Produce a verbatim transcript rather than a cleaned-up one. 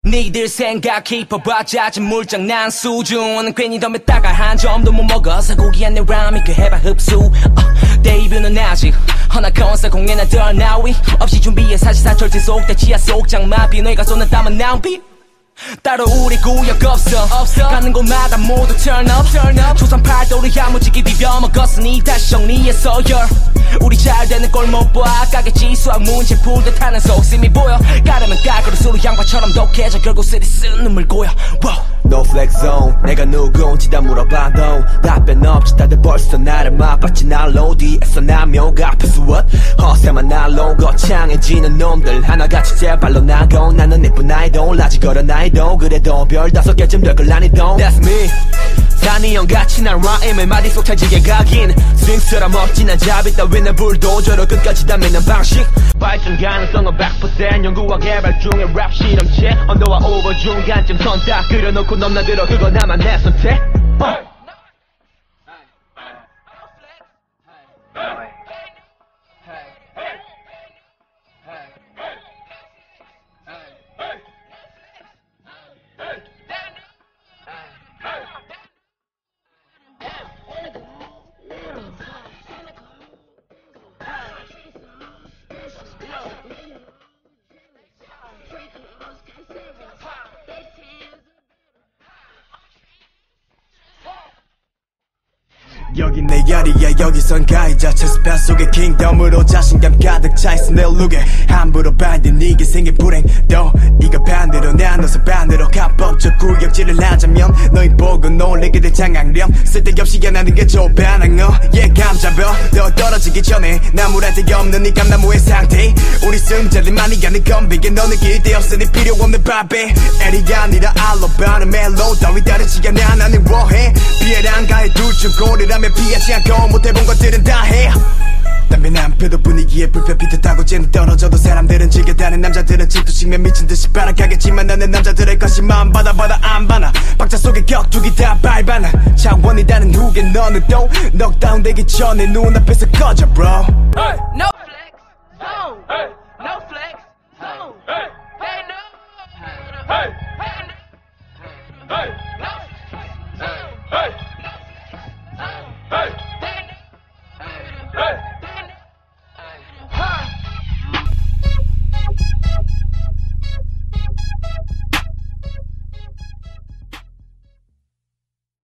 니들 생각 깊어봤자 좀 물장난 수준 괜히 덤에 따가 한 점도 못 먹어서 고기 안에 라면 그 해봐 흡수 uh, 데이뷰는 아직 허나 컨셉 공연에 덜 나위 없이 준비해 사실상 절대 속대 지하 속 장마비 너희가 쏟는 땀은 낭비 따로 우리 구역 없어, 없어. 가는 곳마다 모두 turn up, turn up. 초선 팔도를 야무지게 비벼먹었으니 다시 정리했어 yeah. 우리 잘 되는 꼴 못 봐 까겠지 수학 문제 풀 듯하는 속셈이 보여 까르면 깔그릇 소리 양파처럼 독해져 결국 쓰리쓴 눈물 고여 wow. No flex zone 내가 누군지 다 물어봐도 답변 없지 다들 벌써 나를 맛봤지 날로 뒤에서 나명 앞에서 what 허세만 날로 거창해지는 놈들 하나같이 제발로 나고 나는 예쁜 아이돌 아직 어린 아이돌 그래도 별 다섯 개쯤 될 걸 난이도 That's me 산이 형같이 난 라임을 마디 속 찰지게 가긴 스윙스러운 멋진 잡이 따위는 불도저로 끝까지 담는 방식 발전 가능성은 백 퍼센트 연구와 개발 중에 랩 실험체 언더와 오버 중간쯤 선 다 그려놓고 넘나들어 그거 나만 내 선택 여긴 내 자리야 여기선 가해자 체스패 속의 킹덤으로 자신감 가득 차있어 내 룩에 함부로 반대 네게 생긴 불행 또 이거 반대로 나눠서 반대로 합법적 구역질을 하자면 너희 보고 놀리게 될 장악력 쓸데없이 연하는 게 조반항어 yeah 감잡어 너 떨어지기 전에 나무랄 데 없는 이 감나무의 상태 우리 승자들 많이 가는 건비게 너는 기대없으니 필요 없는 밥에 에리가 아니라 알로바는 멜로 따위 다르지 않아 나는 뭐해 피해랑 가해 둘중 고리라면 피하지 않고 못해본 것들은 다해 담배 난 펴도 분위기에 불편 비슷하고 쟤는 떨어져도 사람들은 즐겨다는 남자들은 질투식면 미친듯이 발악하겠지만 나는 남자들의 관심만 받아 받아 안 받아 박자 속에 격투기 다 밟아나 차원이 다른 후에 너는 또 넉다운 되기 전에 눈앞에서 꺼져 bro